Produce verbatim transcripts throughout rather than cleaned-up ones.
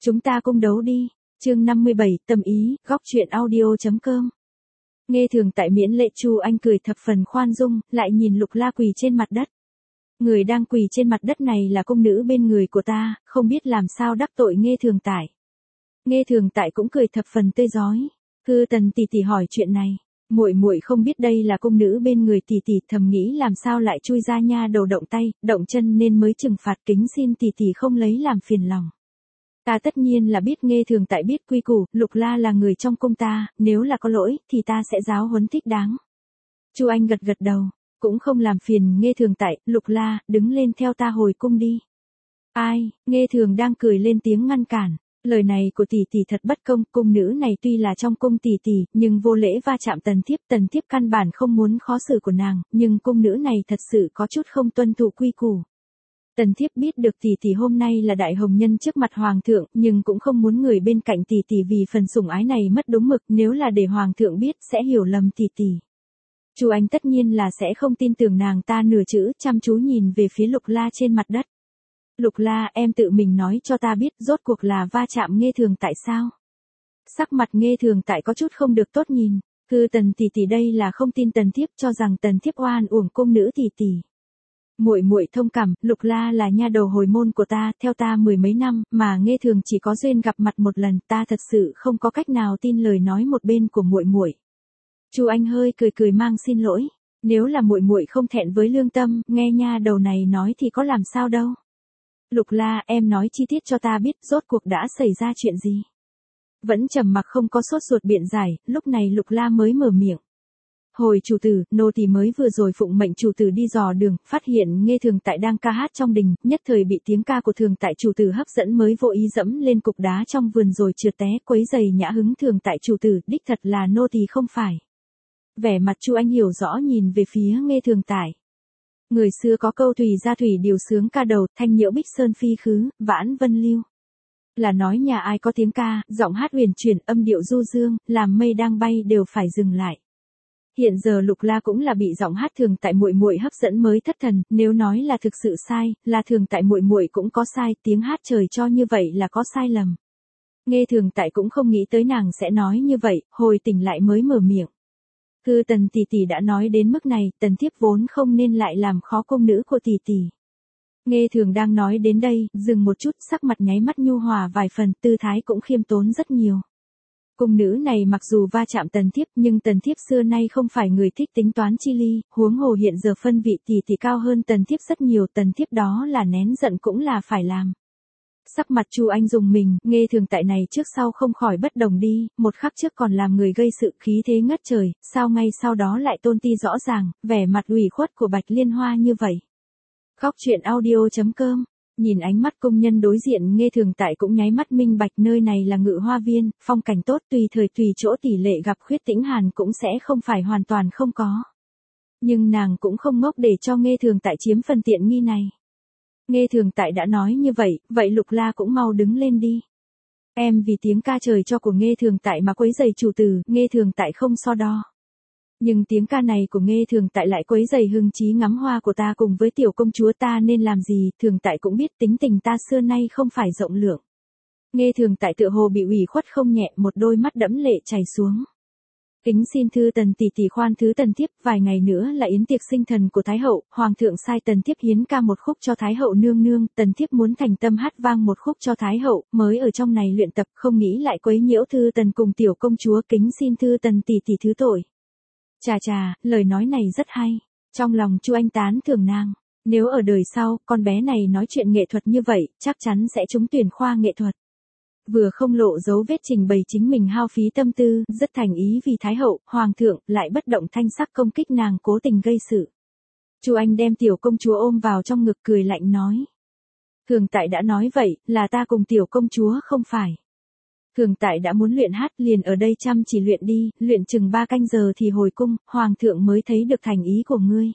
Chúng ta cung đấu đi. Chương năm mươi bảy, tâm ý, góc truyện audio.com. Nghe thường tại miễn lệ Chu Anh cười thập phần khoan dung, lại nhìn Lục La quỳ trên mặt đất. Người đang quỳ trên mặt đất này là cung nữ bên người của ta, không biết làm sao đắc tội Nghe thường tại. Nghe thường tại cũng cười thập phần tươi rói. Cư Tần tỷ tỷ hỏi chuyện này, muội muội không biết đây là cung nữ bên người tỷ tỷ, thầm nghĩ làm sao lại chui ra nha đầu động tay, động chân nên mới trừng phạt, kính xin tỷ tỷ không lấy làm phiền lòng. Ta tất nhiên là biết Nghe thường tại biết quy củ, Lục La là người trong cung ta, nếu là có lỗi thì ta sẽ giáo huấn thích đáng. Chu Anh gật gật đầu, cũng không làm phiền Nghe thường tại, Lục La, đứng lên theo ta hồi cung đi. Ai, Nghe thường đang cười lên tiếng ngăn cản. Lời này của tỷ tỷ thật bất công, cung nữ này tuy là trong cung tỷ tỷ, nhưng vô lễ va chạm Tần thiếp, Tần thiếp căn bản không muốn khó xử của nàng, nhưng cung nữ này thật sự có chút không tuân thủ quy củ. Tần thiếp biết được tỷ tỷ hôm nay là đại hồng nhân trước mặt hoàng thượng, nhưng cũng không muốn người bên cạnh tỷ tỷ vì phần sủng ái này mất đúng mực, nếu là để hoàng thượng biết sẽ hiểu lầm tỷ tỷ. Chu Anh tất nhiên là sẽ không tin tưởng nàng ta nửa chữ, chăm chú nhìn về phía Lục La trên mặt đất. Lục La, em tự mình nói cho ta biết rốt cuộc là va chạm Nghe thường tại sao? Sắc mặt Nghe thường tại có chút không được tốt nhìn, Cư Tần tỷ tỷ đây là không tin Tần thiếp, cho rằng Tần thiếp oan uổng cung nữ tỷ tỷ. Muội muội thông cảm, Lục La là nha đầu hồi môn của ta, theo ta mười mấy năm, mà Nghe thường chỉ có duyên gặp mặt một lần, ta thật sự không có cách nào tin lời nói một bên của muội muội. Chu Anh hơi cười cười mang xin lỗi, nếu là muội muội không thẹn với lương tâm, nghe nha đầu này nói thì có làm sao đâu. Lục La, em nói chi tiết cho ta biết rốt cuộc đã xảy ra chuyện gì. Vẫn trầm mặc không có sốt ruột biện giải, lúc này Lục La mới mở miệng. Hồi chủ tử, nô tỳ mới vừa rồi phụng mệnh chủ tử đi dò đường, phát hiện Nghe thường tại đang ca hát trong đình, nhất thời bị tiếng ca của thường tại chủ tử hấp dẫn mới vô ý dẫm lên cục đá trong vườn rồi trượt té, quấy giày nhã hứng thường tại chủ tử, đích thật là nô tỳ không phải. Vẻ mặt Chu Anh hiểu rõ nhìn về phía Nghe thường tại. Người xưa có câu tùy ra thủy điều sướng ca đầu, thanh nhiễu bích sơn phi khứ, vãn vân lưu. Là nói nhà ai có tiếng ca, giọng hát huyền chuyển, âm điệu du dương, làm mây đang bay đều phải dừng lại. Hiện giờ Lục La cũng là bị giọng hát thường tại muội muội hấp dẫn mới thất thần, nếu nói là thực sự sai, là thường tại muội muội cũng có sai, tiếng hát trời cho như vậy là có sai lầm. Nghe thường tại cũng không nghĩ tới nàng sẽ nói như vậy, hồi tỉnh lại mới mở miệng. Cư Tần tỷ tỷ đã nói đến mức này, Tần thiếp vốn không nên lại làm khó cung nữ của tỷ tỷ. Nghe thường đang nói đến đây, dừng một chút, sắc mặt nháy mắt nhu hòa vài phần, tư thái cũng khiêm tốn rất nhiều. Cung nữ này mặc dù va chạm Tần thiếp, nhưng Tần thiếp xưa nay không phải người thích tính toán chi ly, huống hồ hiện giờ phân vị tỷ tỷ cao hơn Tần thiếp rất nhiều, Tần thiếp đó là nén giận cũng là phải làm. Sắc mặt Chu Anh dùng mình, Nghe thường tại này trước sau không khỏi bất đồng đi, một khắc trước còn làm người gây sự khí thế ngất trời, sao ngay sau đó lại tôn ti rõ ràng, vẻ mặt ủy khuất của Bạch Liên Hoa như vậy. Góc truyện audio.com. Nhìn ánh mắt công nhân đối diện, Nghe thường tại cũng nháy mắt minh bạch, nơi này là Ngự Hoa Viên, phong cảnh tốt, tùy thời tùy chỗ tỷ lệ gặp Khuyết Tĩnh Hàn cũng sẽ không phải hoàn toàn không có. Nhưng nàng cũng không ngốc để cho Nghe thường tại chiếm phần tiện nghi này. Nghe thường tại đã nói như vậy, vậy Lục La cũng mau đứng lên đi. Em vì tiếng ca trời cho của Nghe thường tại mà quấy giày chủ tử, Nghe thường tại không so đo. Nhưng tiếng ca này của Nghe thường tại lại quấy giày hưng trí ngắm hoa của ta cùng với tiểu công chúa, ta nên làm gì, thường tại cũng biết tính tình ta xưa nay không phải rộng lượng. Nghe thường tại tựa hồ bị ủy khuất không nhẹ, một đôi mắt đẫm lệ chảy xuống. Kính xin thư Tần tỷ tỷ khoan thứ Tần thiếp, vài ngày nữa là yến tiệc sinh thần của Thái hậu, hoàng thượng sai Tần thiếp hiến ca một khúc cho Thái hậu nương nương, Tần thiếp muốn thành tâm hát vang một khúc cho Thái hậu, mới ở trong này luyện tập, không nghĩ lại quấy nhiễu thư Tần cùng tiểu công chúa, kính xin thư Tần tỷ tỷ thứ tội. Chà chà, lời nói này rất hay, trong lòng Chu Anh tán thưởng nàng, nếu ở đời sau, con bé này nói chuyện nghệ thuật như vậy, chắc chắn sẽ trúng tuyển khoa nghệ thuật. Vừa không lộ dấu vết trình bày chính mình hao phí tâm tư, rất thành ý vì Thái hậu, hoàng thượng, lại bất động thanh sắc công kích nàng cố tình gây sự. Chu Anh đem tiểu công chúa ôm vào trong ngực cười lạnh nói. Thường tại đã nói vậy, là ta cùng tiểu công chúa không phải. Thường tại đã muốn luyện hát, liền ở đây chăm chỉ luyện đi, luyện chừng ba canh giờ thì hồi cung, hoàng thượng mới thấy được thành ý của ngươi.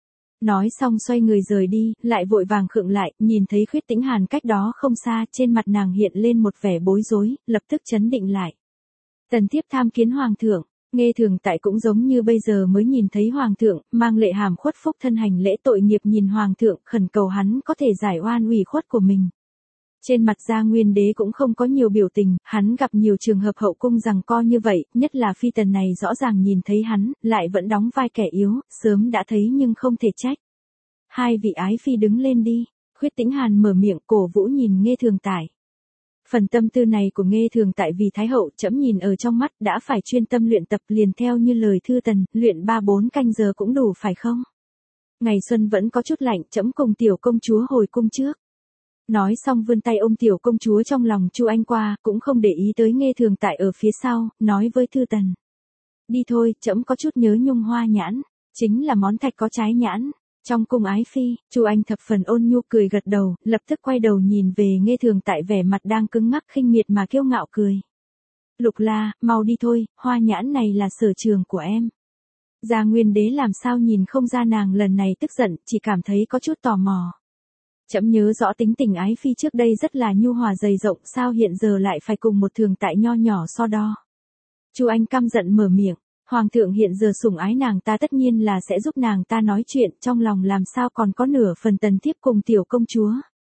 Nói xong xoay người rời đi, lại vội vàng khựng lại, nhìn thấy Khuyết Tĩnh Hàn cách đó không xa, trên mặt nàng hiện lên một vẻ bối rối, lập tức chấn định lại. Tần thiếp tham kiến hoàng thượng, Nghe thường tại cũng giống như bây giờ mới nhìn thấy hoàng thượng, mang lệ hàm khuất phúc thân hành lễ tội nghiệp nhìn hoàng thượng, khẩn cầu hắn có thể giải oan ủy khuất của mình. Trên mặt Gia Nguyên Đế cũng không có nhiều biểu tình, hắn gặp nhiều trường hợp hậu cung giằng co như vậy, nhất là phi tần này rõ ràng nhìn thấy hắn, lại vẫn đóng vai kẻ yếu, sớm đã thấy nhưng không thể trách. Hai vị ái phi đứng lên đi, Khuyết Tĩnh Hàn mở miệng cổ vũ nhìn Nghê Thường Tại. Phần tâm tư này của Nghê Thường Tại vì Thái hậu trẫm nhìn ở trong mắt đã phải chuyên tâm luyện tập liền theo như lời thư tần, luyện ba bốn canh giờ cũng đủ phải không? Ngày xuân vẫn có chút lạnh, trẫm cùng tiểu công chúa hồi cung trước. Nói xong vươn tay ôm tiểu công chúa trong lòng Chu Anh qua, cũng không để ý tới Nghê Thường Tại ở phía sau, nói với thư tần. Đi thôi, trẫm có chút nhớ nhung hoa nhãn, chính là món thạch có trái nhãn. Trong cung ái phi, Chu Anh thập phần ôn nhu cười gật đầu, lập tức quay đầu nhìn về Nghê Thường Tại vẻ mặt đang cứng ngắc khinh miệt mà kiêu ngạo cười. Lục La, mau đi thôi, hoa nhãn này là sở trường của em. Gia Nguyên Đế làm sao nhìn không ra nàng lần này tức giận, chỉ cảm thấy có chút tò mò. Trẫm nhớ rõ tính tình ái phi trước đây rất là nhu hòa dày rộng, sao hiện giờ lại phải cùng một Thường Tại nho nhỏ so đo. Chu Anh căm giận mở miệng. Hoàng thượng hiện giờ sủng ái nàng ta tất nhiên là sẽ giúp nàng ta nói chuyện, trong lòng làm sao còn có nửa phần tần thiếp cùng tiểu công chúa.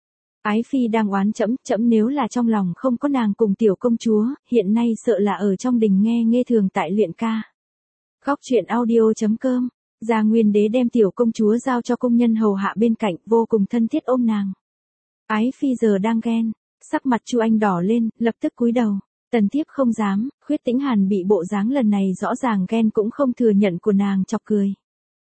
Ái phi đang oán trẫm, trẫm nếu là trong lòng không có nàng cùng tiểu công chúa, hiện nay sợ là ở trong đình nghe Nghê Thường Tại luyện ca. Góc truyện audio chấm com, Gia Nguyên Đế đem tiểu công chúa giao cho công nhân hầu hạ bên cạnh, vô cùng thân thiết ôm nàng. Ái phi giờ đang ghen, sắc mặt Chu Anh đỏ lên, lập tức cúi đầu. Tần thiếp không dám, Khuyết Tĩnh Hàn bị bộ dáng lần này rõ ràng ghen cũng không thừa nhận của nàng chọc cười.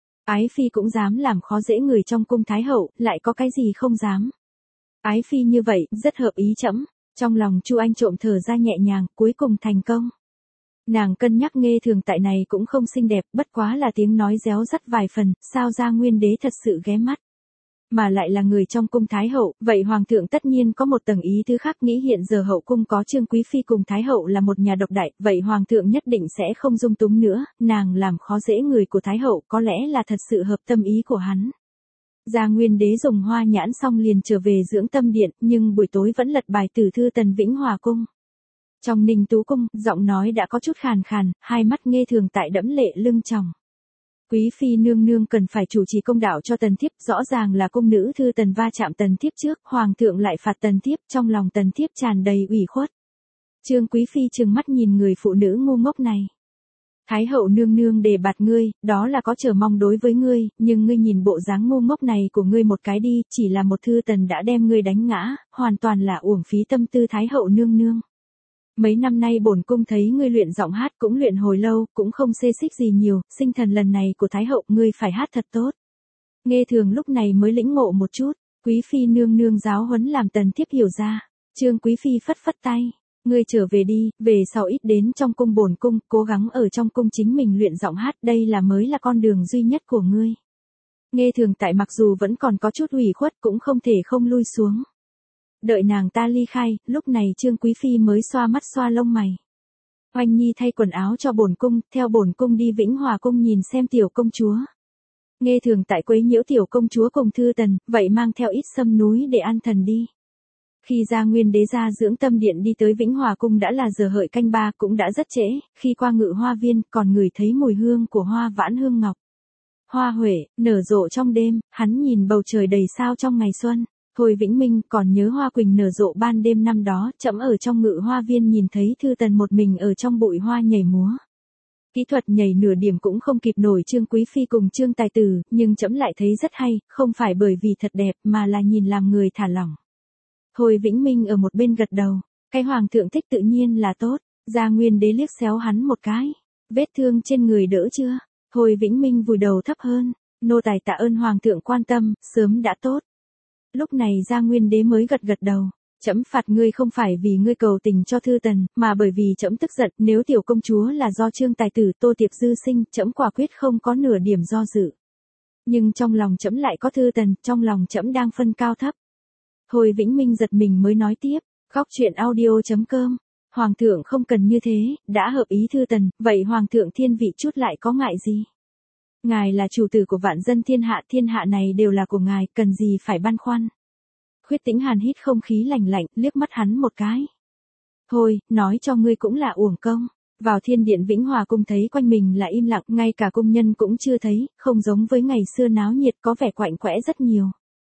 Ái phi cũng dám làm khó dễ người trong cung thái hậu, lại có cái gì không dám. Ái phi như vậy, rất hợp ý trẫm. Trong lòng Chu Anh trộm thở ra nhẹ nhàng, cuối cùng thành công. Nàng cân nhắc Nghê Thường Tại này cũng không xinh đẹp, bất quá là tiếng nói réo rắt vài phần, sao Gia Nguyên Đế thật sự ghé mắt. Mà lại là người trong cung thái hậu, vậy hoàng thượng tất nhiên có một tầng ý thứ khác, nghĩ hiện giờ hậu cung có Trương Quý Phi cùng thái hậu là một nhà độc đại, vậy hoàng thượng nhất định sẽ không dung túng nữa, nàng làm khó dễ người của thái hậu có lẽ là thật sự hợp tâm ý của hắn. Gia Nguyên Đế dùng hoa nhãn xong liền trở về dưỡng tâm điện, nhưng buổi tối vẫn lật bài tử thư tần Vĩnh Hòa cung. Trong Ninh Tú cung, giọng nói đã có chút khàn khàn, hai mắt Nghê Thường Tại đẫm lệ lưng tròng. Quý phi nương nương cần phải chủ trì công đạo cho tần thiếp, rõ ràng là cung nữ thư tần va chạm tần thiếp trước, hoàng thượng lại phạt tần thiếp, trong lòng tần thiếp tràn đầy ủy khuất. Trương Quý phi trừng mắt nhìn người phụ nữ ngu ngốc này. Thái hậu nương nương đề bạt ngươi, đó là có chờ mong đối với ngươi, nhưng ngươi nhìn bộ dáng ngu ngốc này của ngươi một cái đi, chỉ là một thư tần đã đem ngươi đánh ngã, hoàn toàn là uổng phí tâm tư thái hậu nương nương. Mấy năm nay bổn cung thấy ngươi luyện giọng hát cũng luyện hồi lâu, cũng không xê xích gì nhiều, sinh thần lần này của thái hậu ngươi phải hát thật tốt. Nghê Thường lúc này mới lĩnh ngộ một chút, Quý phi nương nương giáo huấn làm tần thiếp hiểu ra. Trương Quý phi phất phất tay, ngươi trở về đi, về sau ít đến trong cung bổn cung, cố gắng ở trong cung chính mình luyện giọng hát, đây là mới là con đường duy nhất của ngươi. Nghê Thường tại mặc dù vẫn còn có chút ủy khuất cũng không thể không lui xuống. Đợi nàng ta ly khai, lúc này Trương Quý phi mới xoa mắt xoa lông mày. Oanh Nhi thay quần áo cho bổn cung, theo bổn cung đi Vĩnh Hòa cung nhìn xem tiểu công chúa. Nghê Thường tại quấy nhiễu tiểu công chúa cùng thư tần, vậy mang theo ít sâm núi để an thần đi. Khi Gia Nguyên đế ra dưỡng tâm điện đi tới Vĩnh Hòa cung đã là giờ hợi canh ba, cũng đã rất trễ, khi qua ngự hoa viên còn ngửi thấy mùi hương của hoa vãn hương ngọc. Hoa huệ, nở rộ trong đêm, hắn nhìn bầu trời đầy sao trong ngày xuân. Thôi Vĩnh Minh còn nhớ hoa quỳnh nở rộ ban đêm năm đó, trẫm ở trong ngự hoa viên nhìn thấy thư tần một mình ở trong bụi hoa nhảy múa. Kỹ thuật nhảy nửa điểm cũng không kịp nổi Trương Quý phi cùng Trương Tài Tử, nhưng trẫm lại thấy rất hay, không phải bởi vì thật đẹp mà là nhìn làm người thả lỏng. Thôi Vĩnh Minh ở một bên gật đầu, cái hoàng thượng thích tự nhiên là tốt. Gia Nguyên đế liếc xéo hắn một cái, vết thương trên người đỡ chưa? Thôi Vĩnh Minh vùi đầu thấp hơn, nô tài tạ ơn hoàng thượng quan tâm, sớm đã tốt. Lúc này Gia Nguyên đế mới gật gật đầu, trẫm phạt ngươi không phải vì ngươi cầu tình cho thư tần, mà bởi vì trẫm tức giận, nếu tiểu công chúa là do Trương Tài Tử Tô Tiệp Dư sinh, trẫm quả quyết không có nửa điểm do dự. Nhưng trong lòng trẫm lại có thư tần, trong lòng trẫm đang phân cao thấp. Thôi Vĩnh Minh giật mình mới nói tiếp, góc truyện audio chấm com, hoàng thượng không cần như thế, đã hợp ý thư tần, vậy hoàng thượng thiên vị chút lại có ngại gì? Ngài là chủ tử của vạn dân thiên hạ, thiên hạ này đều là của ngài, cần gì phải băn khoăn. Khuyết Tĩnh Hàn hít không khí lạnh lạnh, liếc mắt hắn một cái. Thôi, nói cho ngươi cũng là uổng công. Vào thiên điện Vĩnh Hòa cung thấy quanh mình là im lặng, ngay cả cung nhân cũng chưa thấy, không giống với ngày xưa náo nhiệt có vẻ quạnh quẽ rất nhiều.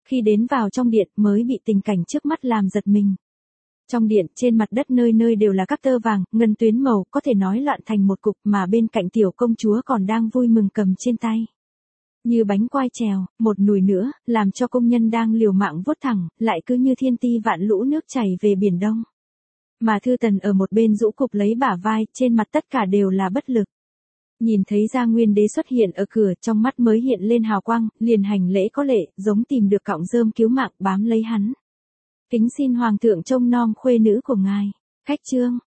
Khi đến vào trong điện mới bị tình cảnh trước mắt làm giật mình. Trong điện, trên mặt đất nơi nơi đều là các tơ vàng, ngân tuyến màu, có thể nói loạn thành một cục, mà bên cạnh tiểu công chúa còn đang vui mừng cầm trên tay. Như bánh quai trèo, một nùi nữa, làm cho công nhân đang liều mạng vuốt thẳng, lại cứ như thiên ti vạn lũ nước chảy về biển đông. Mà Thư Tần ở một bên rũ cục lấy bả vai, trên mặt tất cả đều là bất lực. Nhìn thấy Gia Nguyên Đế xuất hiện ở cửa, trong mắt mới hiện lên hào quang, liền hành lễ có lệ, giống tìm được cọng rơm cứu mạng bám lấy hắn. Kính xin Hoàng thượng trông nom khuê nữ của ngài. Khách trương,